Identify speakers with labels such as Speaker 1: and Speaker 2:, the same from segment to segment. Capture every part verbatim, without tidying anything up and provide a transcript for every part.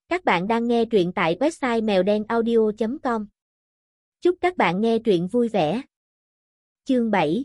Speaker 1: Các bạn đang nghe truyện tại website mèo đen audio chấm com. Chúc các bạn nghe truyện vui vẻ. Chương bảy.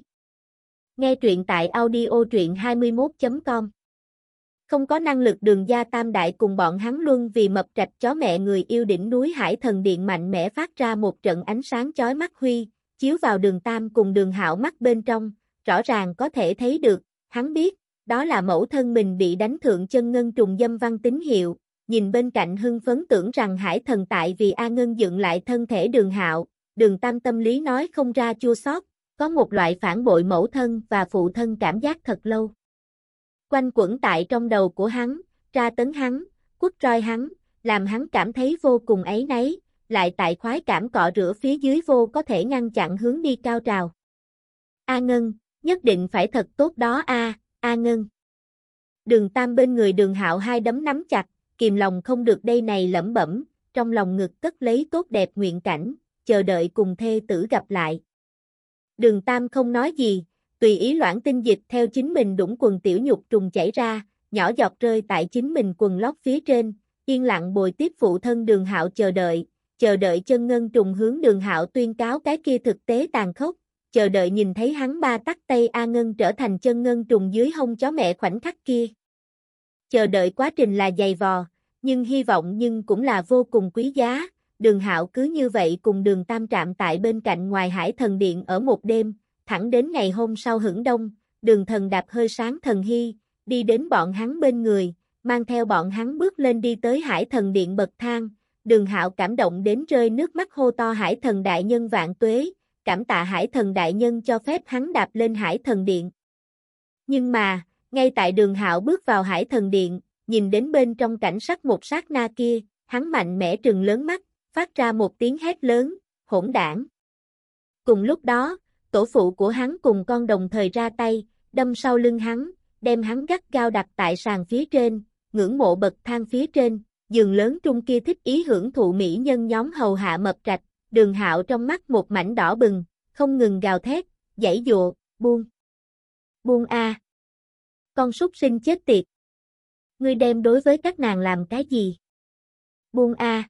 Speaker 1: Nghe truyện tại audio truyện hai mươi mốt chấm com. Không có năng lực Đường gia tam đại cùng bọn hắn luân vì mập trạch chó mẹ người yêu đỉnh núi Hải Thần Điện mạnh mẽ phát ra một trận ánh sáng chói mắt huy, chiếu vào Đường Tam cùng Đường Hạo mắt bên trong, rõ ràng có thể thấy được, hắn biết, đó là mẫu thân mình bị đánh thượng chân ngân trùng dâm văn tín hiệu. Nhìn bên cạnh hưng phấn tưởng rằng Hải Thần tại vì A Ngân dựng lại thân thể Đường Hạo, Đường Tam tâm lý nói không ra chua xót, có một loại phản bội mẫu thân và phụ thân cảm giác thật lâu. Quanh quẩn tại trong đầu của hắn, tra tấn hắn, quất roi hắn, làm hắn cảm thấy vô cùng áy náy, lại tại khoái cảm cọ rửa phía dưới vô có thể ngăn chặn hướng đi cao trào. A Ngân, nhất định phải thật tốt đó a, A Ngân. Đường Tam bên người Đường Hạo hai đấm nắm chặt, kìm lòng không được đây này lẩm bẩm, trong lòng ngực cất lấy tốt đẹp nguyện cảnh, chờ đợi cùng thê tử gặp lại. Đường Tam không nói gì, tùy ý loãng tinh dịch theo chính mình đũng quần tiểu nhục trùng chảy ra, nhỏ giọt rơi tại chính mình quần lót phía trên, yên lặng bồi tiếp phụ thân Đường Hạo chờ đợi, chờ đợi chân ngân trùng hướng Đường Hạo tuyên cáo cái kia thực tế tàn khốc, chờ đợi nhìn thấy hắn ba tắt tay A Ngân trở thành chân ngân trùng dưới hông chó mẹ khoảnh khắc kia. Chờ đợi quá trình là dày vò, nhưng hy vọng nhưng cũng là vô cùng quý giá. Đường Hạo cứ như vậy cùng Đường Tam trạm tại bên cạnh ngoài Hải Thần Điện ở một đêm, thẳng đến ngày hôm sau hửng đông, Đường Thần đạp hơi sáng thần hy, đi đến bọn hắn bên người, mang theo bọn hắn bước lên đi tới Hải Thần Điện bậc thang. Đường Hạo cảm động đến rơi nước mắt hô to Hải Thần đại nhân vạn tuế, cảm tạ Hải Thần đại nhân cho phép hắn đạp lên Hải Thần Điện. Nhưng mà, ngay tại Đường Hạo bước vào Hải Thần Điện, nhìn đến bên trong cảnh sắc một sát na kia, hắn mạnh mẽ trừng lớn mắt, phát ra một tiếng hét lớn, hỗn đảng. Cùng lúc đó, tổ phụ của hắn cùng con đồng thời ra tay, đâm sau lưng hắn, đem hắn gắt gao đặt tại sàn phía trên, ngưỡng mộ bậc thang phía trên, giường lớn trung kia thích ý hưởng thụ mỹ nhân nhóm hầu hạ mập trạch, Đường Hạo trong mắt một mảnh đỏ bừng, không ngừng gào thét, giãy giụa, buông. Buông a. Con súc sinh chết tiệt. Ngươi đem đối với các nàng làm cái gì? Buông a.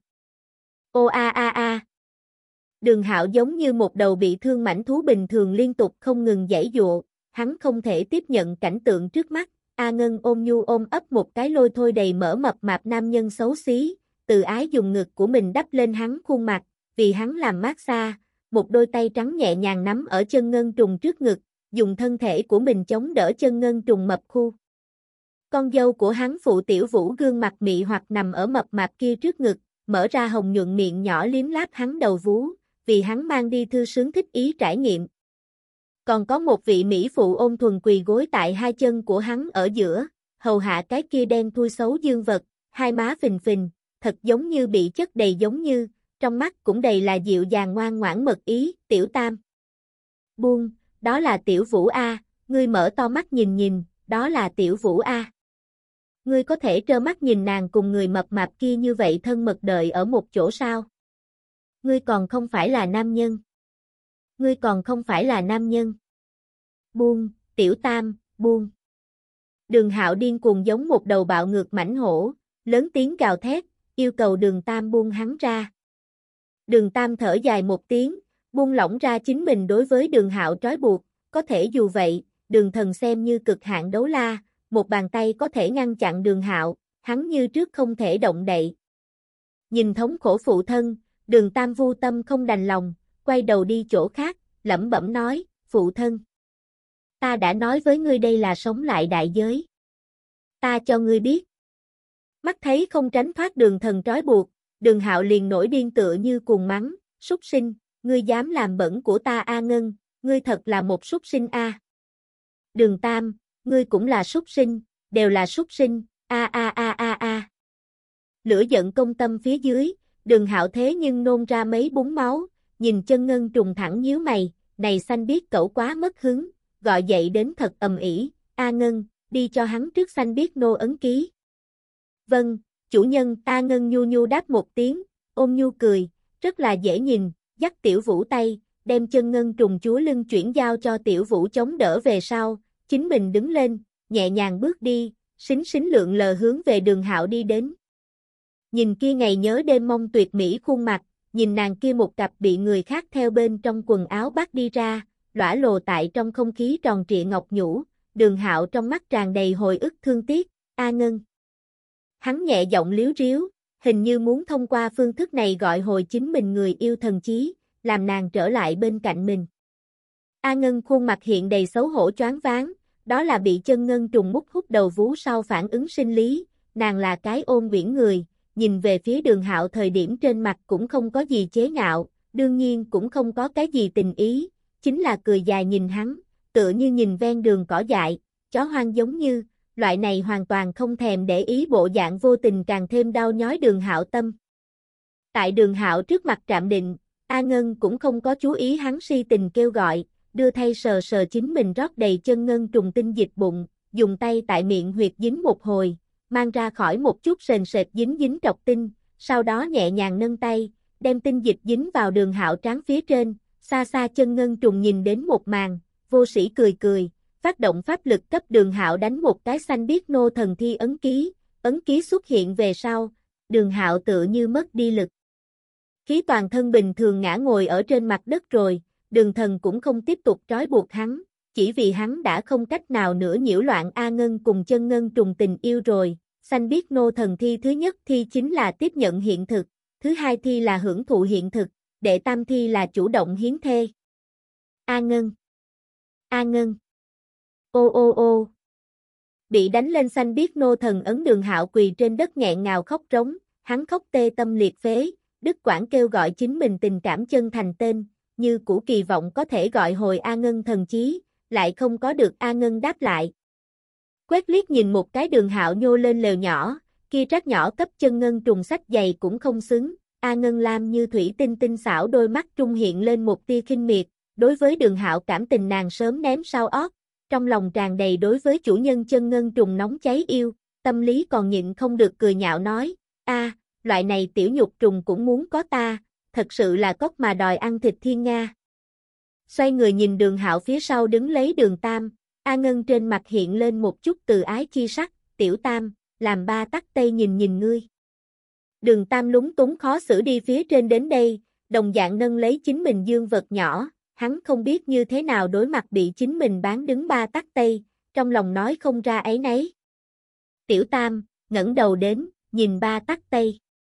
Speaker 1: Ô a a a. Đường Hạo giống như một đầu bị thương mãnh thú bình thường liên tục không ngừng giãy giụa, hắn không thể tiếp nhận cảnh tượng trước mắt. A Ngân ôm nhu ôm ấp một cái lôi thôi đầy mỡ mập mạp nam nhân xấu xí, từ ái dùng ngực của mình đắp lên hắn khuôn mặt, vì hắn làm mát xa, một đôi tay trắng nhẹ nhàng nắm ở chân ngân trùng trước ngực, dùng thân thể của mình chống đỡ chân ngân trùng mập khu. Con dâu của hắn Phụ Tiểu Vũ gương mặt mị hoặc nằm ở mập mạp kia trước ngực, mở ra hồng nhuận miệng nhỏ liếm láp hắn đầu vú, vì hắn mang đi thư sướng thích ý trải nghiệm. Còn có một vị mỹ phụ ôn thuần quỳ gối tại hai chân của hắn ở giữa, hầu hạ cái kia đen thui xấu dương vật, hai má phình phình, thật giống như bị chất đầy giống như, trong mắt cũng đầy là dịu dàng ngoan ngoãn mật ý, Tiểu Tam. Buông, đó là Tiểu Vũ a, ngươi mở to mắt nhìn nhìn, đó là Tiểu Vũ a. Ngươi có thể trơ mắt nhìn nàng cùng người mập mạp kia như vậy thân mật đợi ở một chỗ sao? Ngươi còn không phải là nam nhân. Ngươi còn không phải là nam nhân. Buông, Tiểu Tam, buông. Đường Hạo điên cuồng giống một đầu bạo ngược mãnh hổ, lớn tiếng gào thét, yêu cầu Đường Tam buông hắn ra. Đường Tam thở dài một tiếng, buông lỏng ra chính mình đối với Đường Hạo trói buộc, có thể dù vậy, Đường Thần xem như cực hạn đấu la, một bàn tay có thể ngăn chặn Đường Hạo, hắn như trước không thể động đậy. Nhìn thống khổ phụ thân, Đường Tam vu tâm không đành lòng, quay đầu đi chỗ khác, lẩm bẩm nói, phụ thân. Ta đã nói với ngươi đây là sống lại đại giới. Ta cho ngươi biết. Mắt thấy không tránh thoát Đường Thần trói buộc, Đường Hạo liền nổi điên tựa như cuồng mắng, súc sinh, ngươi dám làm bẩn của ta A Ngân, ngươi thật là một súc sinh a. Đường Tam, ngươi cũng là súc sinh, đều là súc sinh, a a a a a. Lửa giận công tâm phía dưới, Đường Hạo thế nhưng nôn ra mấy búng máu, nhìn chân ngân trùng thẳng nhíu mày, này xanh biết cẩu quá mất hứng, gọi dậy đến thật ầm ĩ, A Ngân, đi cho hắn trước xanh biết nô ấn ký. Vâng, chủ nhân. A Ngân nhu nhu đáp một tiếng, ôm nhu cười, rất là dễ nhìn, dắt Tiểu Vũ tay, đem chân ngân trùng chúa lưng chuyển giao cho Tiểu Vũ chống đỡ về sau, chính mình đứng lên, nhẹ nhàng bước đi, xính xính lượn lờ hướng về Đường Hạo đi đến. Nhìn kia ngày nhớ đêm mong tuyệt mỹ khuôn mặt, nhìn nàng kia một cặp bị người khác theo bên trong quần áo bắt đi ra, lõa lồ tại trong không khí tròn trịa ngọc nhũ, Đường Hạo trong mắt tràn đầy hồi ức thương tiếc, A Ngân. Hắn nhẹ giọng líu ríu, hình như muốn thông qua phương thức này gọi hồi chính mình người yêu thần chí, làm nàng trở lại bên cạnh mình. A Ngân khuôn mặt hiện đầy xấu hổ choáng váng, đó là bị chân ngân trùng mút hút đầu vú sau phản ứng sinh lý, nàng là cái ôn quyển người, nhìn về phía Đường Hạo thời điểm trên mặt cũng không có gì chế ngạo, đương nhiên cũng không có cái gì tình ý, chính là cười dài nhìn hắn, tựa như nhìn ven đường cỏ dại, chó hoang giống như, loại này hoàn toàn không thèm để ý bộ dạng vô tình càng thêm đau nhói Đường Hạo tâm. Tại Đường Hạo trước mặt trạm định, A Ngân cũng không có chú ý hắn si tình kêu gọi, đưa thay sờ sờ chính mình rót đầy chân ngân trùng tinh dịch bụng, dùng tay tại miệng huyệt dính một hồi, mang ra khỏi một chút sền sệt dính dính trọc tinh, sau đó nhẹ nhàng nâng tay, đem tinh dịch dính vào Đường Hạo trán phía trên, xa xa chân ngân trùng nhìn đến một màn, vô sĩ cười cười, phát động pháp lực cấp Đường Hạo đánh một cái xanh biếc nô thần thi ấn ký, ấn ký xuất hiện về sau, Đường Hạo tựa như mất đi lực. Khí toàn thân bình thường ngã ngồi ở trên mặt đất rồi, Đường Thần cũng không tiếp tục trói buộc hắn, chỉ vì hắn đã không cách nào nữa nhiễu loạn A Ngân cùng chân ngân trùng tình yêu rồi. Xanh biết nô thần thi thứ nhất thi chính là tiếp nhận hiện thực, thứ hai thi là hưởng thụ hiện thực, đệ tam thi là chủ động hiến thê. A Ngân, A Ngân, ô ô ô. Bị đánh lên xanh biết nô thần ấn Đường Hạo quỳ trên đất nghẹn ngào khóc rống, hắn khóc tê tâm liệt phế, đứt quãng kêu gọi chính mình tình cảm chân thành tên, như cũ kỳ vọng có thể gọi hồi A Ngân thần chí, lại không có được A Ngân đáp lại. Quét liếc nhìn một cái Đường Hạo nhô lên lều nhỏ, kia rác nhỏ cấp chân ngân trùng sách giày cũng không xứng, A Ngân lam như thủy tinh tinh xảo đôi mắt trung hiện lên một tia khinh miệt, đối với Đường Hạo cảm tình nàng sớm ném sau ót, trong lòng tràn đầy đối với chủ nhân chân ngân trùng nóng cháy yêu, tâm lý còn nhịn không được cười nhạo nói, a, loại này tiểu nhục trùng cũng muốn có ta, thật sự là cóc mà đòi ăn thịt thiên nga. Xoay người nhìn Đường Hạo phía sau đứng lấy Đường Tam, A Ngân trên mặt hiện lên một chút từ ái chi sắc, tiểu Tam, làm ba tắc tây nhìn nhìn ngươi. Đường Tam lúng túng khó xử đi phía trên đến đây, đồng dạng nâng lấy chính mình dương vật nhỏ, hắn không biết như thế nào đối mặt bị chính mình bán đứng ba tắc tây, trong lòng nói không ra ấy nấy. Tiểu Tam, ngẩng đầu đến, nhìn ba tắc tây.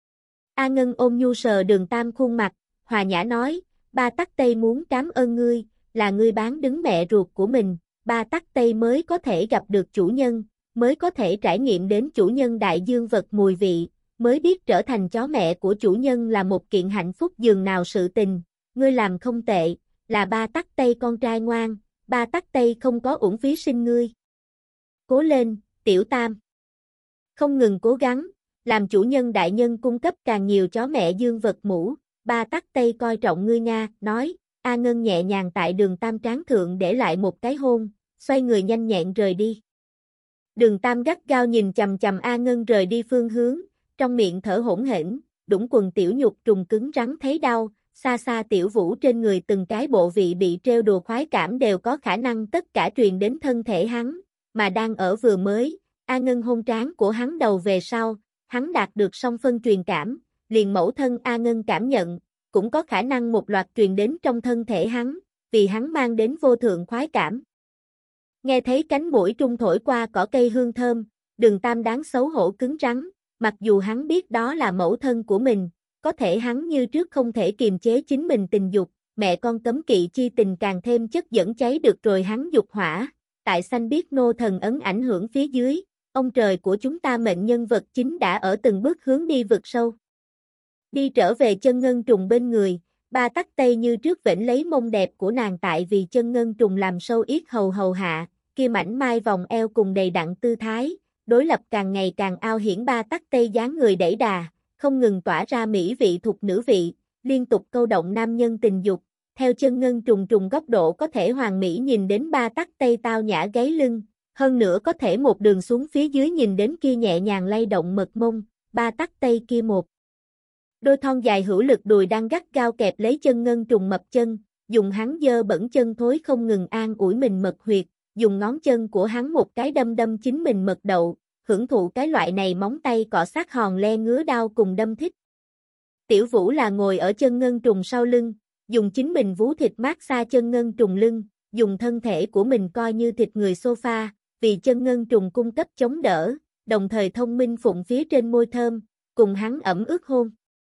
Speaker 1: A Ngân ôm nhu sờ Đường Tam khuôn mặt, hòa nhã nói, ba tắc tây muốn cảm ơn ngươi, là ngươi bán đứng mẹ ruột của mình, ba tắc tây mới có thể gặp được chủ nhân, mới có thể trải nghiệm đến chủ nhân đại dương vật mùi vị, mới biết trở thành chó mẹ của chủ nhân là một kiện hạnh phúc dường nào sự tình, ngươi làm không tệ, là ba tắc tây con trai ngoan, ba tắc tây không có uổng phí sinh ngươi. Cố lên, tiểu Tam. Không ngừng cố gắng, làm chủ nhân đại nhân cung cấp càng nhiều chó mẹ dương vật mũ, ba tắc tây coi trọng ngươi Nga, nói, A Ngân nhẹ nhàng tại Đường Tam trán thượng để lại một cái hôn, xoay người nhanh nhẹn rời đi. Đường Tam gắt gao nhìn chầm chầm A Ngân rời đi phương hướng, trong miệng thở hỗn hển, đũng quần tiểu nhục trùng cứng rắn thấy đau, xa xa tiểu vũ trên người từng cái bộ vị bị treo đùa khoái cảm đều có khả năng tất cả truyền đến thân thể hắn, mà đang ở vừa mới, A Ngân hôn trán của hắn đầu về sau, hắn đạt được song phân truyền cảm, liền mẫu thân A Ngân cảm nhận, cũng có khả năng một loạt truyền đến trong thân thể hắn, vì hắn mang đến vô thượng khoái cảm. Nghe thấy cánh mũi trung thổi qua cỏ cây hương thơm, Đường Tam đáng xấu hổ cứng rắn, mặc dù hắn biết đó là mẫu thân của mình, có thể hắn như trước không thể kiềm chế chính mình tình dục, mẹ con cấm kỵ chi tình càng thêm chất dẫn cháy được rồi hắn dục hỏa, tại xanh biết nô thần ấn ảnh hưởng phía dưới, ông trời của chúng ta mệnh nhân vật chính đã ở từng bước hướng đi vực sâu. Đi trở về chân ngân trùng bên người, ba tắc tây như trước vĩnh lấy mông đẹp của nàng tại vì chân ngân trùng làm sâu yết hầu hầu hạ, kia mảnh mai vòng eo cùng đầy đặn tư thái, đối lập càng ngày càng ao hiển ba tắc tây dáng người đẩy đà, không ngừng tỏa ra mỹ vị thục nữ vị, liên tục câu động nam nhân tình dục, theo chân ngân trùng trùng góc độ có thể hoàn mỹ nhìn đến ba tắc tây tao nhã gáy lưng, hơn nữa có thể một đường xuống phía dưới nhìn đến kia nhẹ nhàng lay động mật mông, ba tắc tây kia một. Đôi thon dài hữu lực đùi đang gắt gao kẹp lấy chân ngân trùng mập chân, dùng hắn dơ bẩn chân thối không ngừng an ủi mình mật huyệt, dùng ngón chân của hắn một cái đâm đâm chính mình mật đậu, hưởng thụ cái loại này móng tay cọ sát hòn le ngứa đau cùng đâm thích. Tiểu Vũ là ngồi ở chân ngân trùng sau lưng, dùng chính mình vú thịt mát xa chân ngân trùng lưng, dùng thân thể của mình coi như thịt người sofa, vì chân ngân trùng cung cấp chống đỡ, đồng thời thông minh phụng phía trên môi thơm, cùng hắn ẩm ướt hôn.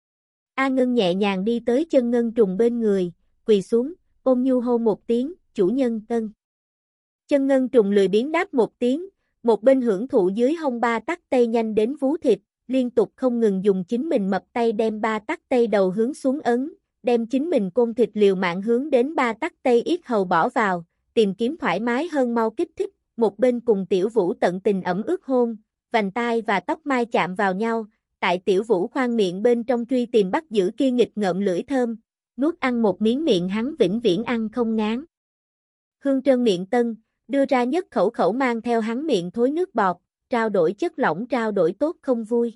Speaker 1: A Ngân nhẹ nhàng đi tới chân ngân trùng bên người, quỳ xuống, ôm nhu hôn một tiếng, chủ nhân tân. Chân ngân trùng lười biếng đáp một tiếng, một bên hưởng thụ dưới hông ba tắc tay nhanh đến vú thịt, liên tục không ngừng dùng chính mình mập tay đem ba tắc tay đầu hướng xuống ấn, đem chính mình côn thịt liều mạng hướng đến ba tắc tay yết hầu bỏ vào, tìm kiếm thoải mái hơn mau kích thích, một bên cùng Tiểu Vũ tận tình ẩm ướt hôn, vành tai và tóc mai chạm vào nhau, tại Tiểu Vũ khoang miệng bên trong truy tìm bắt giữ kia nghịch ngợm lưỡi thơm, nuốt ăn một miếng miệng hắn vĩnh viễn ăn không ngán. Hương trơn miệng tân, đưa ra nhất khẩu khẩu mang theo hắn miệng thối nước bọt, trao đổi chất lỏng trao đổi tốt không vui.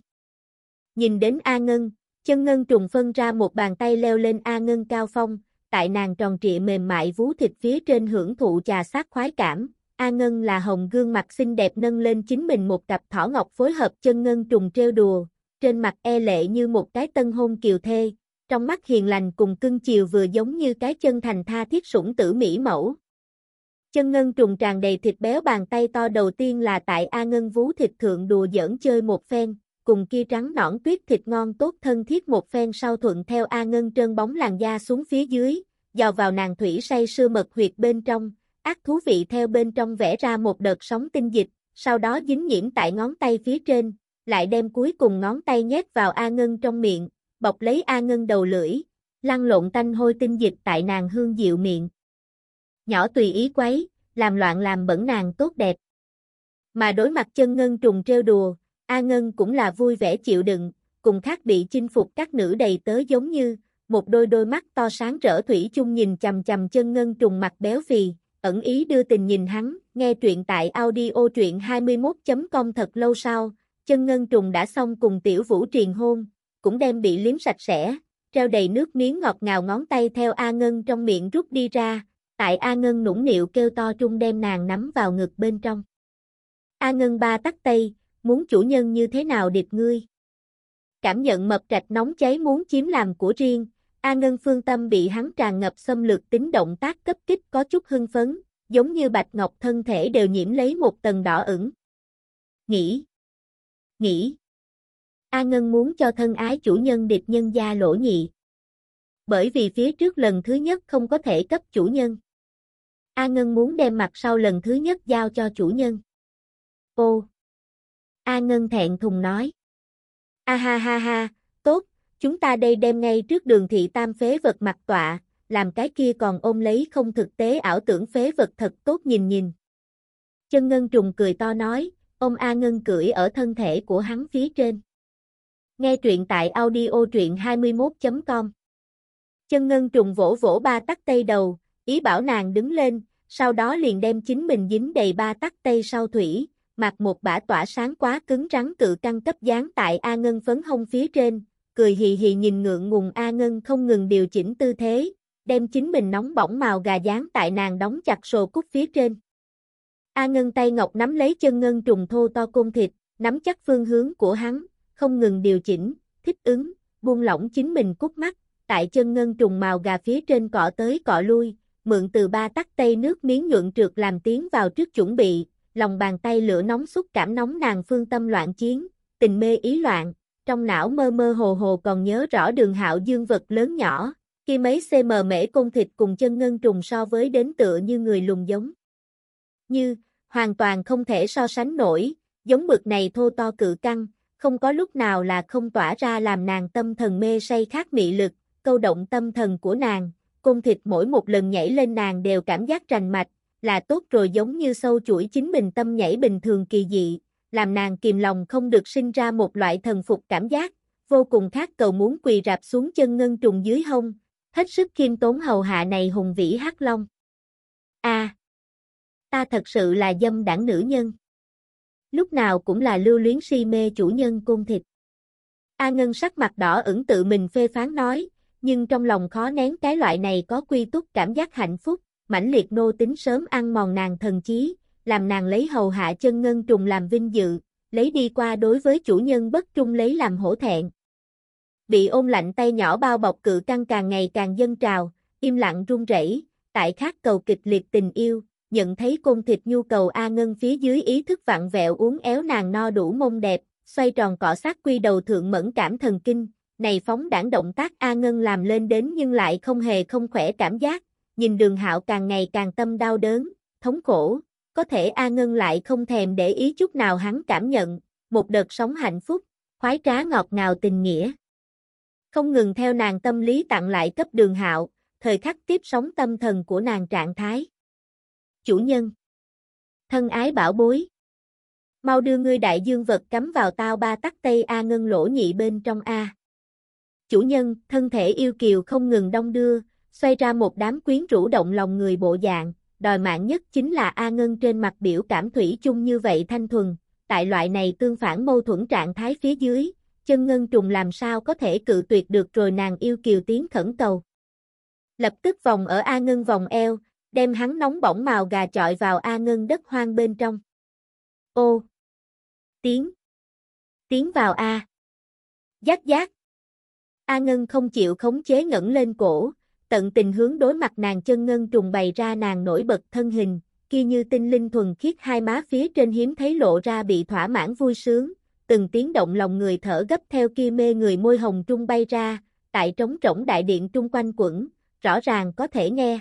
Speaker 1: Nhìn đến A Ngân, chân ngân trùng phân ra một bàn tay leo lên A Ngân cao phong, tại nàng tròn trịa mềm mại vú thịt phía trên hưởng thụ trà sát khoái cảm. A Ngân là hồng gương mặt xinh đẹp nâng lên chính mình một cặp thỏ ngọc phối hợp chân ngân trùng trêu đùa, trên mặt e lệ như một cái tân hôn kiều thê, trong mắt hiền lành cùng cưng chiều vừa giống như cái chân thành tha thiết sủng tử mỹ mẫu. Chân ngân trùng tràn đầy thịt béo bàn tay to đầu tiên là tại A Ngân vú thịt thượng đùa giỡn chơi một phen, cùng kia trắng nõn tuyết thịt ngon tốt thân thiết một phen sau thuận theo A Ngân trơn bóng làn da xuống phía dưới, dò vào nàng thủy say sưa mật huyệt bên trong, ác thú vị theo bên trong vẽ ra một đợt sóng tinh dịch, sau đó dính nhiễm tại ngón tay phía trên, lại đem cuối cùng ngón tay nhét vào A Ngân trong miệng, bọc lấy A Ngân đầu lưỡi, lăn lộn tanh hôi tinh dịch tại nàng hương dịu miệng. Nhỏ tùy ý quấy, làm loạn làm bẩn nàng tốt đẹp. Mà đối mặt chân ngân trùng trêu đùa, A Ngân cũng là vui vẻ chịu đựng, cùng khác bị chinh phục các nữ đầy tớ giống như, một đôi đôi mắt to sáng rỡ thủy chung nhìn chằm chằm chân ngân trùng mặt béo phì, ẩn ý đưa tình nhìn hắn, nghe truyện tại audio truyện hai mươi mốt chấm com thật lâu sau, chân ngân trùng đã xong cùng Tiểu Vũ triền hôn, cũng đem bị liếm sạch sẽ, treo đầy nước miếng ngọt ngào ngón tay theo A Ngân trong miệng rút đi ra, tại A Ngân nũng nịu kêu to trung đem nàng nắm vào ngực bên trong. A Ngân ba tắt tay, muốn chủ nhân như thế nào điệp ngươi. Cảm nhận mập trạch nóng cháy muốn chiếm làm của riêng, A Ngân phương tâm bị hắn tràn ngập xâm lược tính động tác cấp kích có chút hưng phấn, giống như bạch ngọc thân thể đều nhiễm lấy một tầng đỏ ửng. Nghĩ, nghĩ. A Ngân muốn cho thân ái chủ nhân điệp nhân gia lỗ nhị. Bởi vì phía trước lần thứ nhất không có thể cấp chủ nhân. A Ngân muốn đem mặt sau lần thứ nhất giao cho chủ nhân. Ô! A Ngân thẹn thùng nói. A ha ha ha, tốt, chúng ta đây đem ngay trước đường thị tam phế vật mặt tọa, làm cái kia còn ôm lấy không thực tế ảo tưởng phế vật thật tốt nhìn nhìn. Chân ngân trùng cười to nói, ôm A Ngân cưỡi ở thân thể của hắn phía trên. Nghe truyện tại audio truyện hai mươi mốt chấm com. Chân ngân trùng vỗ vỗ ba tắc tay đầu, ý bảo nàng đứng lên, sau đó liền đem chính mình dính đầy ba tắc tay sau thủy, mặc một bả tỏa sáng quá cứng rắn cự căng cấp dán tại A Ngân phấn hông phía trên, cười hì hì nhìn ngượng ngùng A Ngân không ngừng điều chỉnh tư thế, đem chính mình nóng bỏng màu gà dán tại nàng đóng chặt sồ cúc phía trên. A Ngân tay ngọc nắm lấy chân ngân trùng thô to côn thịt, nắm chắc phương hướng của hắn, không ngừng điều chỉnh, thích ứng, buông lỏng chính mình cúc mắt, tại chân ngân trùng màu gà phía trên cọ tới cọ lui, mượn từ ba tắc tay nước miếng nhuận trượt làm tiến vào trước chuẩn bị, lòng bàn tay lửa nóng xúc cảm nóng nàng phương tâm loạn chiến, tình mê ý loạn, trong não mơ mơ hồ hồ còn nhớ rõ Đường Hạo Dương vật lớn nhỏ, khi mấy cm mễ côn thịt cùng chân ngân trùng so với đến tựa như người lùn giống. Như, hoàn toàn không thể so sánh nổi, giống bực này thô to cự căng, không có lúc nào là không tỏa ra làm nàng tâm thần mê say khác mị lực, câu động tâm thần của nàng, côn thịt mỗi một lần nhảy lên nàng đều cảm giác rành mạch, là tốt rồi giống như sâu chuỗi chính mình tâm nhảy bình thường kỳ dị, làm nàng kìm lòng không được sinh ra một loại thần phục cảm giác, vô cùng khát cầu muốn quỳ rạp xuống chân ngân trùng dưới hông, hết sức khiêm tốn hầu hạ này hùng vĩ hắc long. A, à, ta thật sự là dâm đảng nữ nhân. Lúc nào cũng là lưu luyến si mê chủ nhân côn thịt. A Ngân sắc mặt đỏ ửng tự mình phê phán nói, nhưng trong lòng khó nén cái loại này có quy túc cảm giác hạnh phúc, mãnh liệt nô tính sớm ăn mòn nàng thần trí, làm nàng lấy hầu hạ chân ngân trùng làm vinh dự, lấy đi qua đối với chủ nhân bất trung lấy làm hổ thẹn. Bị ôm lạnh tay nhỏ bao bọc cự căng càng ngày càng dâng trào, im lặng run rẩy, tại khát cầu kịch liệt tình yêu, nhận thấy côn thịt nhu cầu A Ngân phía dưới ý thức vặn vẹo uốn éo nàng no đủ mông đẹp, xoay tròn cọ sát quy đầu thượng mẫn cảm thần kinh, này phóng đãng động tác A Ngân làm lên đến nhưng lại không hề không khỏe cảm giác, nhìn Đường Hạo càng ngày càng tâm đau đớn, thống khổ, có thể A Ngân lại không thèm để ý chút nào hắn cảm nhận, một đợt sóng hạnh phúc, khoái trá ngọt ngào tình nghĩa. Không ngừng theo nàng tâm lý tặng lại cấp Đường Hạo, thời khắc tiếp sóng tâm thần của nàng trạng thái. Chủ nhân, thân ái bảo bối, mau đưa ngươi đại dương vật cắm vào tao ba tắc tây A Ngân lỗ nhị bên trong A. Chủ nhân, thân thể yêu kiều không ngừng đong đưa, xoay ra một đám quyến rũ động lòng người bộ dạng, đòi mạng nhất chính là A Ngân trên mặt biểu cảm thủy chung như vậy thanh thuần, tại loại này tương phản mâu thuẫn trạng thái phía dưới, chân ngân trùng làm sao có thể cự tuyệt được rồi nàng yêu kiều tiếng khẩn cầu. Lập tức vòng ở A Ngân vòng eo, đem hắn nóng bỏng màu gà chọi vào A Ngân đất hoang bên trong. Ô! Tiến! Tiến vào A! Giác giác! A Ngân không chịu khống chế ngẩng lên cổ, tận tình hướng đối mặt nàng chân ngân trùng bày ra nàng nổi bật thân hình, kia như tinh linh thuần khiết hai má phía trên hiếm thấy lộ ra bị thỏa mãn vui sướng, từng tiếng động lòng người thở gấp theo kia mê người môi hồng trung bay ra, tại trống rỗng đại điện trung quanh quẩn, rõ ràng có thể nghe.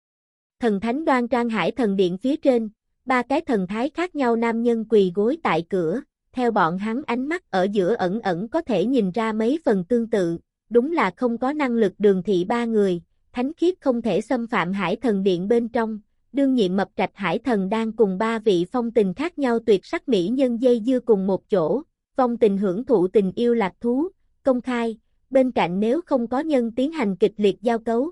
Speaker 1: Thần thánh đoan trang hải thần điện phía trên, ba cái thần thái khác nhau nam nhân quỳ gối tại cửa, theo bọn hắn ánh mắt ở giữa ẩn ẩn có thể nhìn ra mấy phần tương tự, đúng là không có năng lực đường thị ba người, thánh khiết không thể xâm phạm hải thần điện bên trong, đương nhiệm mập trạch hải thần đang cùng ba vị phong tình khác nhau tuyệt sắc mỹ nhân dây dưa cùng một chỗ, phong tình hưởng thụ tình yêu lạc thú, công khai, bên cạnh nếu không có nhân tiến hành kịch liệt giao cấu.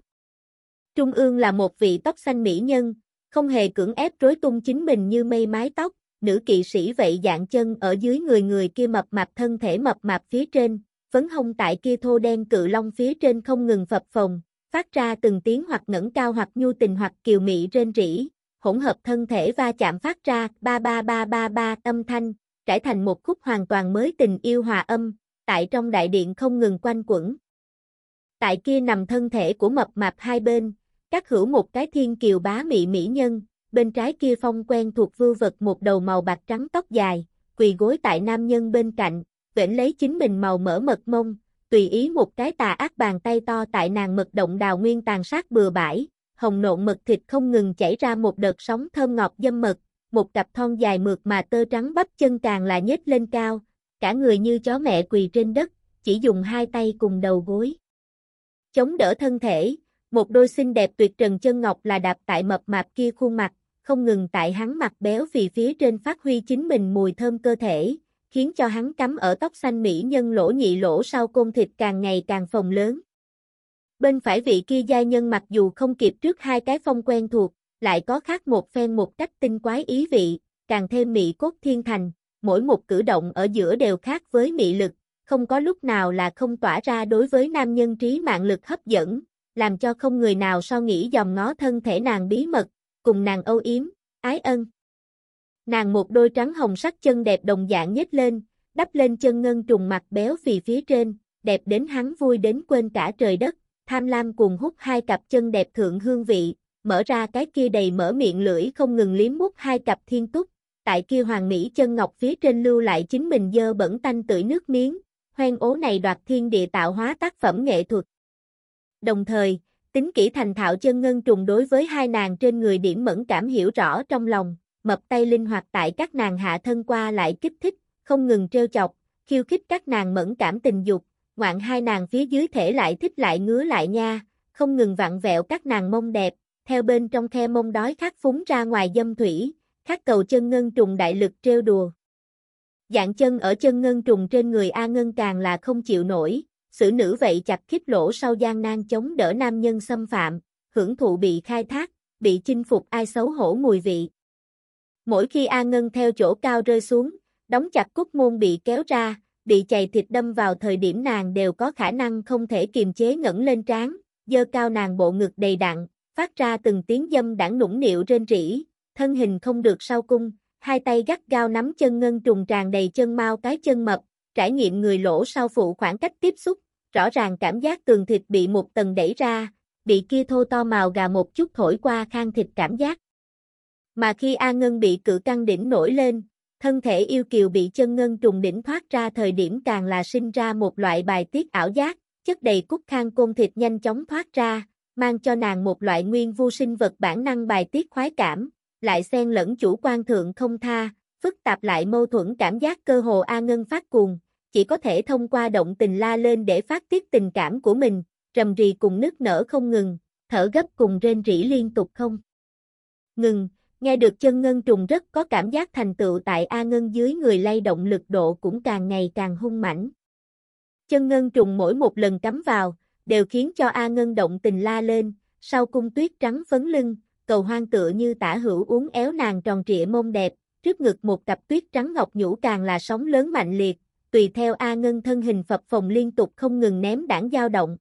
Speaker 1: Trung ương là một vị tóc xanh mỹ nhân, không hề cưỡng ép rối tung chính mình như mây mái tóc, nữ kỵ sĩ vậy dạng chân ở dưới người người kia mập mạp thân thể mập mạp phía trên, phấn hông tại kia thô đen cự long phía trên không ngừng phập phồng, phát ra từng tiếng hoặc ngẩng cao hoặc nhu tình hoặc kiều mị rên rỉ, hỗn hợp thân thể va chạm phát ra ba ba ba ba ba âm thanh, trải thành một khúc hoàn toàn mới tình yêu hòa âm, tại trong đại điện không ngừng quanh quẩn. Tại kia nằm thân thể của mập mạp hai bên, các hữu một cái thiên kiều bá mị mỹ nhân, bên trái kia phong quen thuộc vưu vật một đầu màu bạc trắng tóc dài, quỳ gối tại nam nhân bên cạnh, vểnh lấy chính mình màu mỡ mật mông, tùy ý một cái tà ác bàn tay to tại nàng mật động đào nguyên tàn sát bừa bãi, hồng nộn mật thịt không ngừng chảy ra một đợt sóng thơm ngọt dâm mật, một cặp thon dài mượt mà tơ trắng bắp chân càng là nhếch lên cao, cả người như chó mẹ quỳ trên đất, chỉ dùng hai tay cùng đầu gối chống đỡ thân thể, một đôi xinh đẹp tuyệt trần chân ngọc là đạp tại mập mạp kia khuôn mặt, không ngừng tại hắn mặt béo phì phía trên phát huy chính mình mùi thơm cơ thể, khiến cho hắn cắm ở tóc xanh mỹ nhân lỗ nhị lỗ sau côn thịt càng ngày càng phồng lớn. Bên phải vị kia giai nhân mặc dù không kịp trước hai cái phong quen thuộc, lại có khác một phen một cách tinh quái ý vị, càng thêm mị cốt thiên thành, mỗi một cử động ở giữa đều khác với mị lực, không có lúc nào là không tỏa ra đối với nam nhân trí mạng lực hấp dẫn, làm cho không người nào so nghĩ dòm ngó thân thể nàng bí mật, cùng nàng âu yếm, ái ân. Nàng một đôi trắng hồng sắc chân đẹp đồng dạng nhếch lên, đắp lên chân ngân trùng mặt béo phì phía trên, đẹp đến hắn vui đến quên cả trời đất, tham lam cuồng hút hai cặp chân đẹp thượng hương vị, mở ra cái kia đầy mở miệng lưỡi không ngừng liếm mút hai cặp thiên túc, tại kia hoàng mỹ chân ngọc phía trên lưu lại chính mình dơ bẩn tanh tưởi nước miếng, hoen ố này đoạt thiên địa tạo hóa tác phẩm nghệ thuật. Đồng thời, tính kỹ thành thạo chân ngân trùng đối với hai nàng trên người điểm mẫn cảm hiểu rõ trong lòng, mập tay linh hoạt tại các nàng hạ thân qua lại kích thích, không ngừng trêu chọc, khiêu khích các nàng mẫn cảm tình dục, ngoạn hai nàng phía dưới thể lại thích lại ngứa lại nha, không ngừng vặn vẹo các nàng mông đẹp, theo bên trong khe mông đói khát phúng ra ngoài dâm thủy, khát cầu chân ngân trùng đại lực trêu đùa. Dạng chân ở chân ngân trùng trên người A Ngân càng là không chịu nổi, xử nữ vậy chặt khít lỗ sau gian nan chống đỡ nam nhân xâm phạm, hưởng thụ bị khai thác, bị chinh phục ai xấu hổ mùi vị. Mỗi khi A Ngân theo chỗ cao rơi xuống, đóng chặt cúc môn bị kéo ra, bị chày thịt đâm vào thời điểm nàng đều có khả năng không thể kiềm chế ngẩng lên trán, dơ cao nàng bộ ngực đầy đặn, phát ra từng tiếng dâm đãng nũng nịu rên rỉ, thân hình không được sau cung, hai tay gắt gao nắm chân ngân trùng tràn đầy chân mao cái chân mập, trải nghiệm người lỗ sau phụ khoảng cách tiếp xúc, rõ ràng cảm giác tường thịt bị một tầng đẩy ra, bị kia thô to màu gà một chút thổi qua khang thịt cảm giác. Mà khi A Ngân bị cự căng đỉnh nổi lên, thân thể yêu kiều bị chân ngân trùng đỉnh thoát ra thời điểm càng là sinh ra một loại bài tiết ảo giác, chất đầy cúc khang côn thịt nhanh chóng thoát ra, mang cho nàng một loại nguyên vu sinh vật bản năng bài tiết khoái cảm, lại xen lẫn chủ quan thượng không tha, phức tạp lại mâu thuẫn cảm giác cơ hồ A Ngân phát cuồng, chỉ có thể thông qua động tình la lên để phát tiết tình cảm của mình, rầm rì cùng nức nở không ngừng, thở gấp cùng rên rỉ liên tục không ngừng. Nghe được chân ngân trùng rất có cảm giác thành tựu tại A Ngân dưới người lay động lực độ cũng càng ngày càng hung mãnh. Chân ngân trùng mỗi một lần cắm vào, đều khiến cho A Ngân động tình la lên, sau cung tuyết trắng phấn lưng, cầu hoang tựa như tả hữu uốn éo nàng tròn trịa mông đẹp, trước ngực một cặp tuyết trắng ngọc nhũ càng là sóng lớn mạnh liệt, tùy theo A Ngân thân hình phập phồng liên tục không ngừng ném đảng dao động.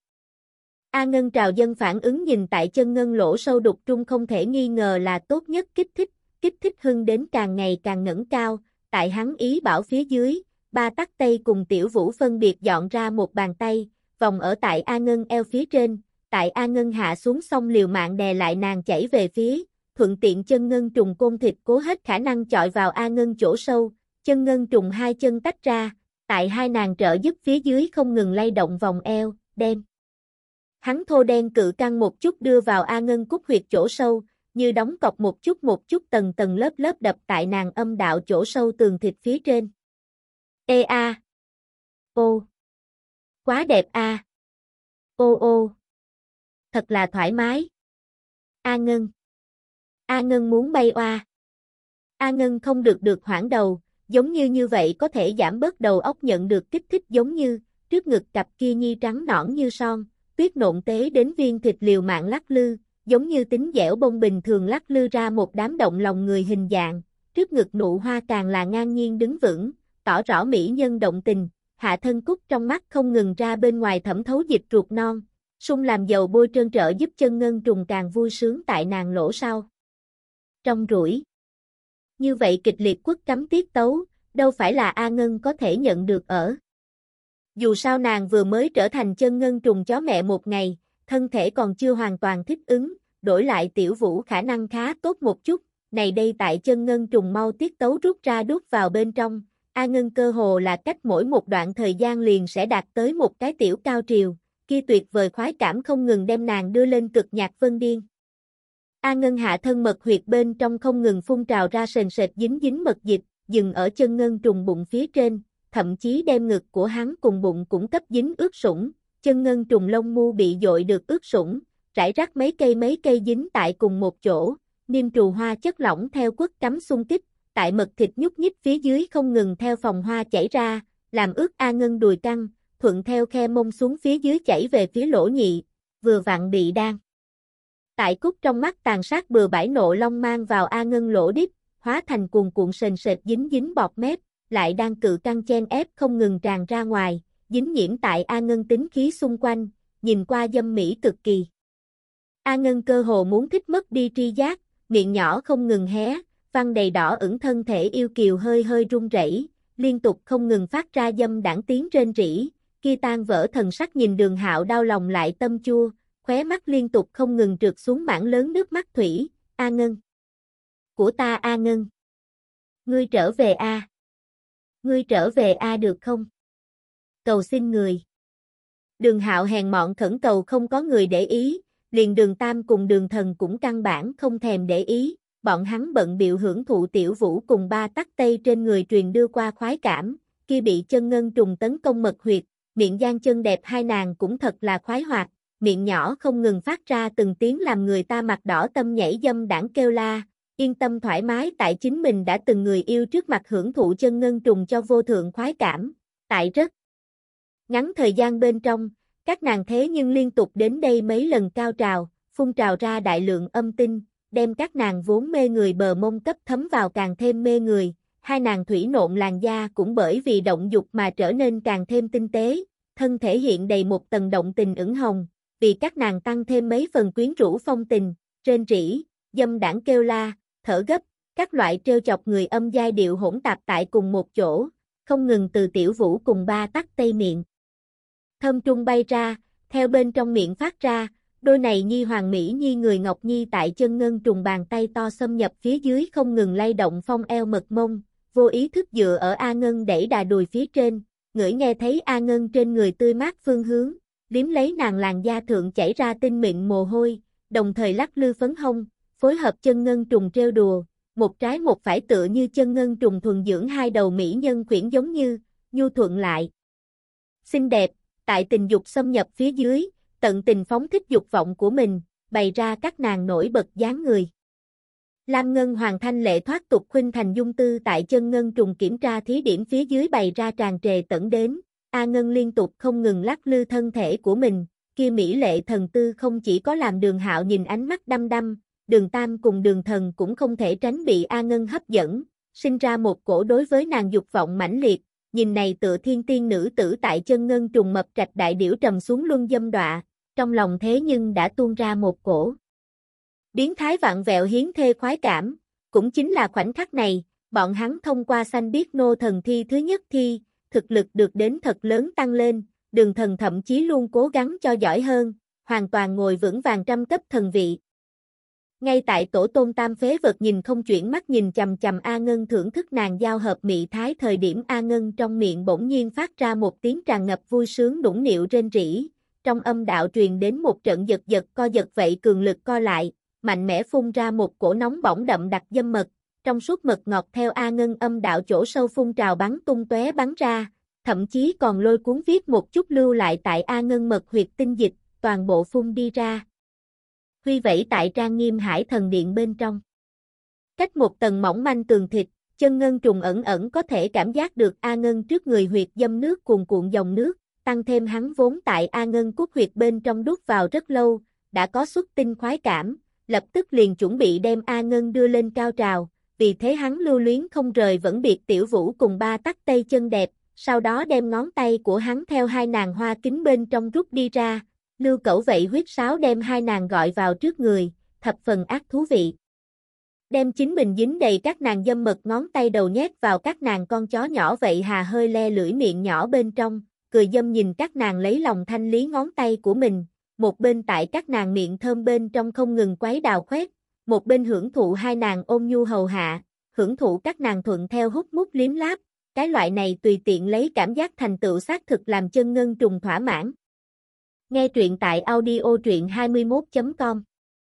Speaker 1: A Ngân trào dân phản ứng nhìn tại chân ngân lỗ sâu đục trung không thể nghi ngờ là tốt nhất kích thích, kích thích hưng đến càng ngày càng ngẩng cao, tại hắn ý bảo phía dưới, ba tắc tay cùng tiểu vũ phân biệt dọn ra một bàn tay, vòng ở tại A Ngân eo phía trên, tại A Ngân hạ xuống xong liều mạng đè lại nàng chảy về phía, thuận tiện chân ngân trùng côn thịt cố hết khả năng chọi vào A Ngân chỗ sâu, chân ngân trùng hai chân tách ra, tại hai nàng trợ giúp phía dưới không ngừng lay động vòng eo, đem. Hắn thô đen cự căng một chút đưa vào A Ngân cúc huyệt chỗ sâu, như đóng cọc một chút một chút tầng tầng lớp lớp đập tại nàng âm đạo chỗ sâu tường thịt phía trên. Ê a. Ô. Quá đẹp a. Ô ô. Thật là thoải mái. A Ngân. A Ngân muốn bay oa. A Ngân không được được hoảng đầu, giống như như vậy có thể giảm bớt đầu óc nhận được kích thích giống như, trước ngực cặp kia nhi trắng nõn như son. Tuyết nộn tế đến viên thịt liều mạng lắc lư, giống như tính dẻo bông bình thường lắc lư ra một đám động lòng người hình dạng, trước ngực nụ hoa càng là ngang nhiên đứng vững, tỏ rõ mỹ nhân động tình, hạ thân cúc trong mắt không ngừng ra bên ngoài thẩm thấu dịch ruột non, sung làm dầu bôi trơn trợ giúp chân ngân trùng càng vui sướng tại nàng lỗ sau. Trong rủi. Như vậy kịch liệt quất cắm tiết tấu, đâu phải là A Ngân có thể nhận được ở. Dù sao nàng vừa mới trở thành chân ngân trùng chó mẹ một ngày, thân thể còn chưa hoàn toàn thích ứng, đổi lại tiểu vũ khả năng khá tốt một chút, này đây tại chân ngân trùng mau tiết tấu rút ra đút vào bên trong, A Ngân cơ hồ là cách mỗi một đoạn thời gian liền sẽ đạt tới một cái tiểu cao triều, kia tuyệt vời khoái cảm không ngừng đem nàng đưa lên cực nhạc vân điên. A Ngân hạ thân mật huyệt bên trong không ngừng phun trào ra sền sệt dính dính mật dịch, dừng ở chân ngân trùng bụng phía trên, thậm chí đem ngực của hắn cùng bụng cũng cấp dính ướt sũng, chân ngân trùng lông mu bị dội được ướt sũng, rải rác mấy cây mấy cây dính tại cùng một chỗ, niêm trù hoa chất lỏng theo quất cắm xung kích, tại mật thịt nhúc nhích phía dưới không ngừng theo phòng hoa chảy ra, làm ướt A Ngân đùi căng, thuận theo khe mông xuống phía dưới chảy về phía lỗ nhị, vừa vặn bị đan. Tại cúc trong mắt tàn sát bừa bãi nộ long mang vào A Ngân lỗ đít, hóa thành cuồn cuộn sền sệt dính dính bọt mép, lại đang cự căng chen ép không ngừng tràn ra ngoài, dính nhiễm tại A Ngân tính khí xung quanh, nhìn qua dâm mỹ cực kỳ. A Ngân cơ hồ muốn thích mất đi tri giác, miệng nhỏ không ngừng hé, văn đầy đỏ ửng thân thể yêu kiều hơi hơi run rẩy, liên tục không ngừng phát ra dâm đảng tiếng rên rỉ, kia tan vỡ thần sắc nhìn Đường Hạo đau lòng lại tâm chua, khóe mắt liên tục không ngừng trượt xuống mảng lớn nước mắt thủy, A Ngân. Của ta A Ngân. Ngươi trở về A. Ngươi trở về A được không? Cầu xin người. Đường Hạo hèn mọn khẩn cầu không có người để ý, liền Đường Tam cùng Đường Thần cũng căn bản không thèm để ý, bọn hắn bận bịu hưởng thụ tiểu vũ cùng ba tắc tây trên người truyền đưa qua khoái cảm, kia bị chân ngân trùng tấn công mật huyệt, miệng gian chân đẹp hai nàng cũng thật là khoái hoạt, miệng nhỏ không ngừng phát ra từng tiếng làm người ta mặt đỏ tâm nhảy dâm đảng kêu la, yên tâm thoải mái tại chính mình đã từng người yêu trước mặt hưởng thụ chân ngân trùng cho vô thượng khoái cảm, tại rất ngắn thời gian bên trong, các nàng thế nhưng liên tục đến đây mấy lần cao trào, phun trào ra đại lượng âm tinh, đem các nàng vốn mê người bờ mông cấp thấm vào càng thêm mê người, hai nàng thủy nộn làn da cũng bởi vì động dục mà trở nên càng thêm tinh tế, thân thể hiện đầy một tầng động tình ửng hồng, vì các nàng tăng thêm mấy phần quyến rũ phong tình, rên rỉ, dâm đảng kêu la, thở gấp, Các loại trêu chọc người âm giai điệu hỗn tạp tại cùng một chỗ, không ngừng từ Tiểu Vũ cùng ba tắc tây miệng. Thơm trung bay ra, theo bên trong miệng phát ra, đôi này nhi hoàng mỹ nhi người ngọc nhi tại chân ngân trùng bàn tay to xâm nhập phía dưới không ngừng lay động phong eo mật mông, vô ý thức dựa ở A Ngân đẩy đà đùi phía trên, ngửi nghe thấy A Ngân trên người tươi mát phương hướng, liếm lấy nàng làn da thượng chảy ra tinh mịn mồ hôi, đồng thời lắc lư phấn hông, phối hợp chân ngân trùng trêu đùa, một trái một phải tựa như chân ngân trùng thuần dưỡng hai đầu mỹ nhân khuyển giống như, nhu thuận lại. Xinh đẹp, tại tình dục xâm nhập phía dưới, tận tình phóng thích dục vọng của mình, bày ra các nàng nổi bật dáng người. Lam Ngân Hoàng thanh lệ thoát tục khuynh thành dung tư tại chân ngân trùng kiểm tra thí điểm phía dưới bày ra tràn trề tẩn đến, A Ngân liên tục không ngừng lắc lư thân thể của mình, kia mỹ lệ thần tư không chỉ có làm Đường Hạo nhìn ánh mắt đăm đăm, Đường Tam cùng Đường Thần cũng không thể tránh bị A Ngân hấp dẫn, sinh ra một cổ đối với nàng dục vọng mãnh liệt, nhìn này tựa thiên tiên nữ tử tại chân ngân trùng mập trạch đại điểu trầm xuống luân dâm đọa, trong lòng thế nhưng đã tuôn ra một cổ biến thái vặn vẹo hiến thê khoái cảm, cũng chính là khoảnh khắc này, bọn hắn thông qua xanh biết nô thần thi thứ nhất thi, thực lực được đến thật lớn tăng lên, Đường Thần thậm chí luôn cố gắng cho giỏi hơn, hoàn toàn ngồi vững vàng trăm cấp thần vị. Ngay tại tổ tôn tam phế vật nhìn không chuyển mắt nhìn chằm chằm A Ngân thưởng thức nàng giao hợp mị thái thời điểm A Ngân trong miệng bỗng nhiên phát ra một tiếng tràn ngập vui sướng đũng nịu rên rỉ, trong âm đạo truyền đến một trận giật giật co giật vậy cường lực co lại, mạnh mẽ phun ra một cổ nóng bỏng đậm đặc dâm mật, trong suốt mật ngọt theo A Ngân âm đạo chỗ sâu phun trào bắn tung tóe bắn ra, thậm chí còn lôi cuốn viết một chút lưu lại tại A Ngân mật huyệt tinh dịch, toàn bộ phun đi ra. Huy vẫy tại trang nghiêm hải thần điện bên trong. Cách một tầng mỏng manh tường thịt, chân ngân trùng ẩn ẩn có thể cảm giác được A Ngân trước người huyệt dâm nước cuồn cuộn dòng nước, tăng thêm hắn vốn tại A Ngân cốt huyệt bên trong đút vào rất lâu, đã có xuất tinh khoái cảm, lập tức liền chuẩn bị đem A Ngân đưa lên cao trào, vì thế hắn lưu luyến không rời vẫn biệt Tiểu Vũ cùng ba tắc tây chân đẹp, sau đó đem ngón tay của hắn theo hai nàng hoa kính bên trong rút đi ra, lưu cẩu vậy huyết sáo đem hai nàng gọi vào trước người, thập phần ác thú vị. Đem chính mình dính đầy các nàng dâm mật ngón tay đầu nhét vào các nàng con chó nhỏ vậy hà hơi le lưỡi miệng nhỏ bên trong, cười dâm nhìn các nàng lấy lòng thanh lý ngón tay của mình, một bên tại các nàng miệng thơm bên trong không ngừng quấy đào khoét, một bên hưởng thụ hai nàng ôm nhu hầu hạ, hưởng thụ các nàng thuận theo hút mút liếm láp, cái loại này tùy tiện lấy cảm giác thành tựu xác thực làm chân ngân trùng thỏa mãn. Nghe truyện tại audio truyện hai mươi mốt chấm com.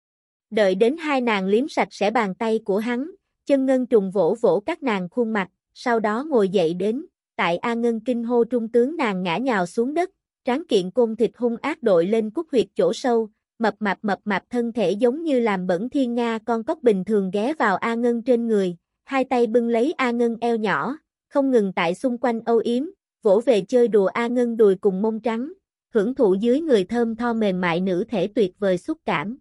Speaker 1: Đợi đến hai nàng liếm sạch sẽ bàn tay của hắn, chân ngân trùng vỗ vỗ các nàng khuôn mặt, sau đó ngồi dậy đến, tại A Ngân kinh hô trung tướng nàng ngã nhào xuống đất, tráng kiện côn thịt hung ác đội lên cúc huyệt chỗ sâu, mập mạp mập mạp thân thể giống như làm bẩn thiên nga con cóc bình thường ghé vào A Ngân trên người, hai tay bưng lấy A Ngân eo nhỏ, không ngừng tại xung quanh âu yếm, vỗ về chơi đùa A Ngân đùi cùng mông trắng, hưởng thụ dưới người thơm tho mềm mại nữ thể tuyệt vời xúc cảm.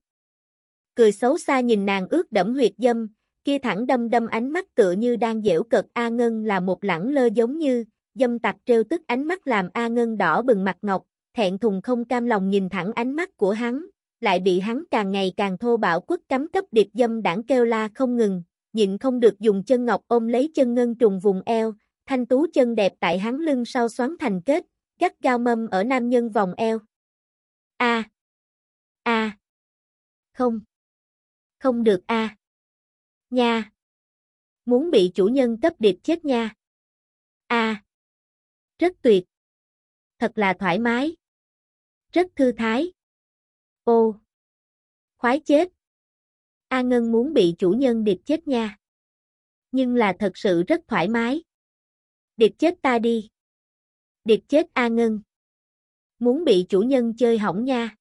Speaker 1: Cười xấu xa nhìn nàng ướt đẫm huyệt dâm, kia thẳng đâm đâm ánh mắt tựa như đang giễu cợt A Ngân là một lẳng lơ giống như, dâm tặc trêu tức ánh mắt làm A Ngân đỏ bừng mặt ngọc, thẹn thùng không cam lòng nhìn thẳng ánh mắt của hắn, lại bị hắn càng ngày càng thô bạo quất cắm cấp điệp dâm đảng kêu la không ngừng, nhịn không được dùng chân ngọc ôm lấy chân ngân trùng vùng eo, thanh tú chân đẹp tại hắn lưng sau xoắn thành kết, gắt gao mâm ở nam nhân vòng eo. A. A. Không. Không được a. À. Nha. Muốn bị chủ nhân cấp điệp chết nha. A. À. Rất tuyệt. Thật là thoải mái. Rất thư thái. Ô. Khoái chết. A Ngân muốn bị chủ nhân điệp chết nha. Nhưng là thật sự rất thoải mái. Điệp chết ta đi. Điệp chết A Ngân. Muốn bị chủ nhân chơi hỏng nha.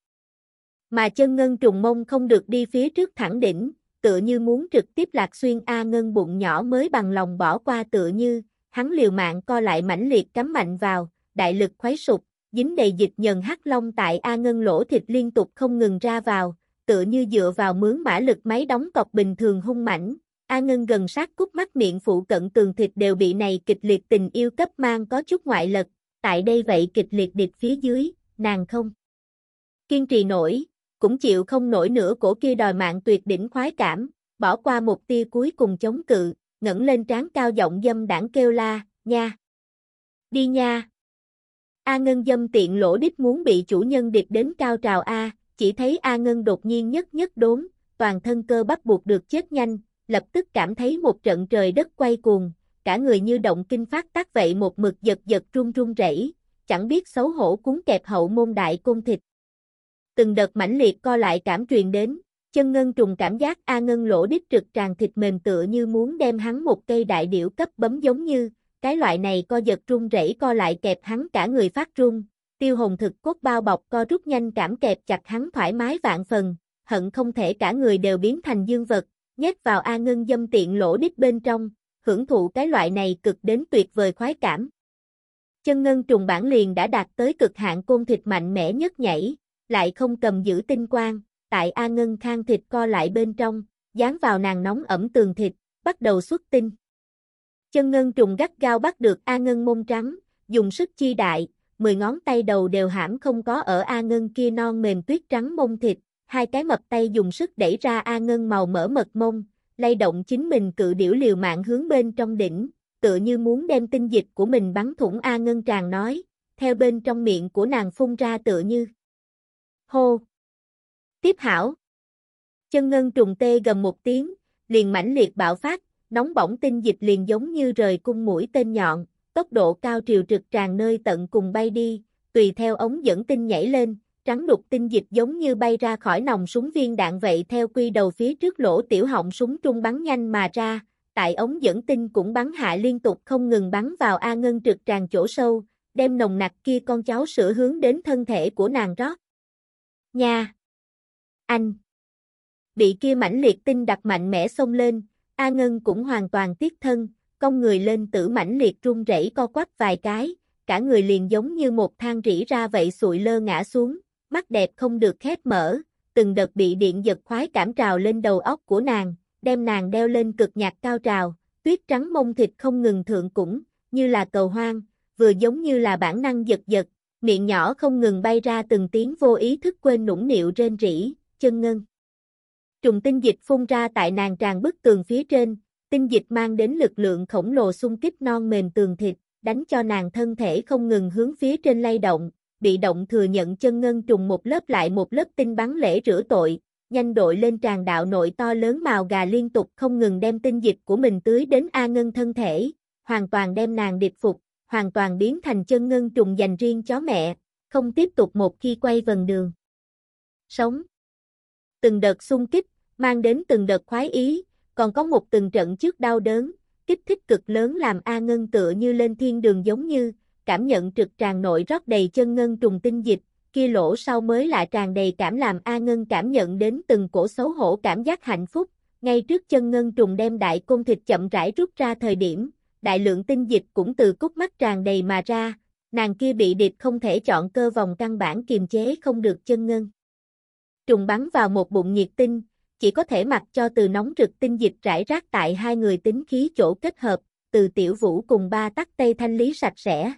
Speaker 1: Mà chân ngân trùng mông không được đi phía trước thẳng đỉnh, tựa như muốn trực tiếp lạc xuyên A Ngân bụng nhỏ mới bằng lòng bỏ qua tựa như, hắn liều mạng co lại mãnh liệt cắm mạnh vào, đại lực khuấy sụp, dính đầy dịch nhờn hắc long tại A Ngân lỗ thịt liên tục không ngừng ra vào, tựa như dựa vào mướn mã lực máy đóng cọc bình thường hung mãnh. A Ngân gần sát cút mắt miệng phụ cận tường thịt đều bị này kịch liệt tình yêu cấp mang có chút ngoại lật, tại đây vậy kịch liệt điệp phía dưới, nàng không kiên trì nổi, cũng chịu không nổi nữa cổ kia đòi mạng tuyệt đỉnh khoái cảm, bỏ qua một tia cuối cùng chống cự, ngẩng lên trán cao giọng dâm đảng kêu la, nha. Đi nha. A Ngân dâm tiện lỗ đít muốn bị chủ nhân điệp đến cao trào A, chỉ thấy A Ngân đột nhiên nhất nhất đốn, toàn thân cơ bắp buộc được chết nhanh, lập tức cảm thấy một trận trời đất quay cuồng, cả người như động kinh phát tác vậy một mực giật giật run run rẩy, chẳng biết xấu hổ cuốn kẹp hậu môn đại côn thịt. Từng đợt mãnh liệt co lại cảm truyền đến, chân ngân trùng cảm giác A Ngân lỗ đít trực tràn thịt mềm tựa như muốn đem hắn một cây đại điểu cấp bấm giống như, cái loại này co giật run rẩy co lại kẹp hắn cả người phát run, tiêu hồn thực cốt bao bọc co rút nhanh cảm kẹp chặt hắn thoải mái vạn phần, hận không thể cả người đều biến thành dương vật, nhét vào A Ngân dâm tiện lỗ đít bên trong, hưởng thụ cái loại này cực đến tuyệt vời khoái cảm. Chân ngân trùng bản liền đã đạt tới cực hạn côn thịt mạnh mẽ nhất nhảy, lại không cầm giữ tinh quang, tại A Ngân khang thịt co lại bên trong, dán vào nàng nóng ẩm tường thịt, bắt đầu xuất tinh. Chân ngân trùng gắt gao bắt được A Ngân mông trắng, dùng sức chi đại, mười ngón tay đầu đều hãm không có ở A Ngân kia non mềm tuyết trắng mông thịt, hai cái mập tay dùng sức đẩy ra A Ngân màu mỡ mật mông, lay động chính mình cự điểu liều mạng hướng bên trong đỉnh, tựa như muốn đem tinh dịch của mình bắn thủng A Ngân tràn nói, theo bên trong miệng của nàng phun ra tựa như hô. Tiếp hảo. Chân ngân trùng tê gầm một tiếng, liền mãnh liệt bạo phát, nóng bỏng tinh dịch liền giống như rời cung mũi tên nhọn, tốc độ cao triều trực tràn nơi tận cùng bay đi, tùy theo ống dẫn tinh nhảy lên, trắng đục tinh dịch giống như bay ra khỏi nòng súng viên đạn vậy theo quy đầu phía trước lỗ tiểu họng súng trung bắn nhanh mà ra, tại ống dẫn tinh cũng bắn hạ liên tục không ngừng bắn vào A Ngân trực tràn chỗ sâu, đem nồng nặc kia con cháu sữa hướng đến thân thể của nàng rót. Nha! Anh! Bị kia mãnh liệt tinh đặt mạnh mẽ xông lên, A Ngân cũng hoàn toàn tiếc thân, cong người lên tử mãnh liệt run rẩy co quắp vài cái, cả người liền giống như một than rỉ ra vậy sụi lơ ngã xuống, mắt đẹp không được khép mở, từng đợt bị điện giật khoái cảm trào lên đầu óc của nàng, đem nàng đeo lên cực nhạc cao trào, tuyết trắng mông thịt không ngừng thượng cũng, như là cầu hoang, vừa giống như là bản năng giật giật, miệng nhỏ không ngừng bay ra từng tiếng vô ý thức quên nũng nịu rên rỉ, chân ngân. Trùng tinh dịch phun ra tại nàng tràn bức tường phía trên, tinh dịch mang đến lực lượng khổng lồ xung kích non mềm tường thịt, đánh cho nàng thân thể không ngừng hướng phía trên lay động, bị động thừa nhận chân ngân trùng một lớp lại một lớp tinh bắn lễ rửa tội, nhanh đội lên tràn đạo nội to lớn màu gà liên tục không ngừng đem tinh dịch của mình tưới đến A Ngân thân thể, hoàn toàn đem nàng điệp phục, hoàn toàn biến thành chân ngân trùng dành riêng chó mẹ, không tiếp tục một khi quay vần đường. Sống. Từng đợt xung kích, mang đến từng đợt khoái ý, còn có một từng trận trước đau đớn, kích thích cực lớn làm A Ngân tựa như lên thiên đường giống như, cảm nhận trực tràn nội rót đầy chân ngân trùng tinh dịch, kia lỗ sau mới lại tràn đầy cảm làm A Ngân cảm nhận đến từng cổ xấu hổ cảm giác hạnh phúc, ngay trước chân ngân trùng đem đại côn thịt chậm rãi rút ra thời điểm, đại lượng tinh dịch cũng từ cúc mắt tràn đầy mà ra, nàng kia bị điệp không thể chọn cơ vòng căn bản kiềm chế không được chân ngân. Trùng bắn vào một bụng nhiệt tinh, chỉ có thể mặc cho từ nóng rực tinh dịch rải rác tại hai người tính khí chỗ kết hợp, từ tiểu vũ cùng ba tắc tây thanh lý sạch sẽ.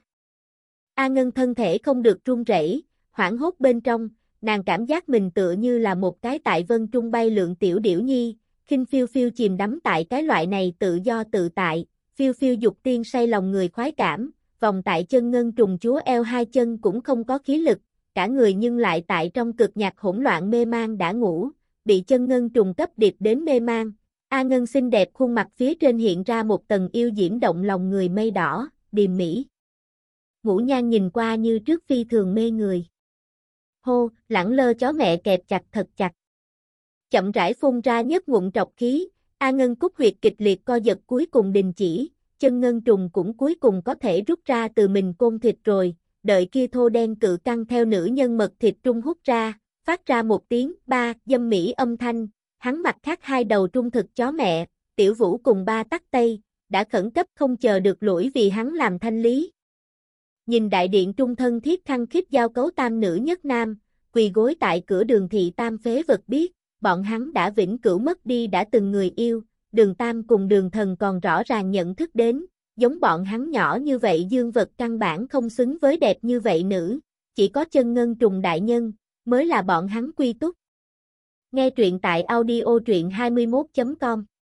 Speaker 1: A Ngân thân thể không được run rẩy, hoảng hốt bên trong, nàng cảm giác mình tựa như là một cái tại vân trung bay lượn tiểu điểu nhi, khinh phiêu phiêu chìm đắm tại cái loại này tự do tự tại, phiêu phiêu dục tiên say lòng người khoái cảm, vòng tại chân ngân trùng chúa eo hai chân cũng không có khí lực, cả người nhưng lại tại trong cực nhạc hỗn loạn mê man đã ngủ, bị chân ngân trùng cấp điệp đến mê man. A Ngân xinh đẹp khuôn mặt phía trên hiện ra một tầng yêu diễm động lòng người mây đỏ, điềm mỹ. Ngũ nhan nhìn qua như trước phi thường mê người. Hô, lẳng lơ chó mẹ kẹp chặt thật chặt. Chậm rãi phun ra nhất ngụm trọc khí, A Ngân cúc huyệt kịch liệt co giật cuối cùng đình chỉ, chân ngân trùng cũng cuối cùng có thể rút ra từ mình côn thịt rồi, đợi kia thô đen cự căng theo nữ nhân mật thịt trung hút ra, phát ra một tiếng ba dâm mỹ âm thanh, hắn mặt khác hai đầu trung thực chó mẹ, tiểu vũ cùng ba tắc tây, đã khẩn cấp không chờ được lũi vì hắn làm thanh lý. Nhìn đại điện trung thân thiết khăng khít giao cấu tam nữ nhất nam, quỳ gối tại cửa đường thị tam phế vật biết, bọn hắn đã vĩnh cửu mất đi đã từng người yêu, đường tam cùng đường thần còn rõ ràng nhận thức đến, giống bọn hắn nhỏ như vậy dương vật căn bản không xứng với đẹp như vậy nữ, chỉ có chân ngân trùng đại nhân, mới là bọn hắn quy túc. Nghe truyện tại audio truyện hai mươi mốt chấm com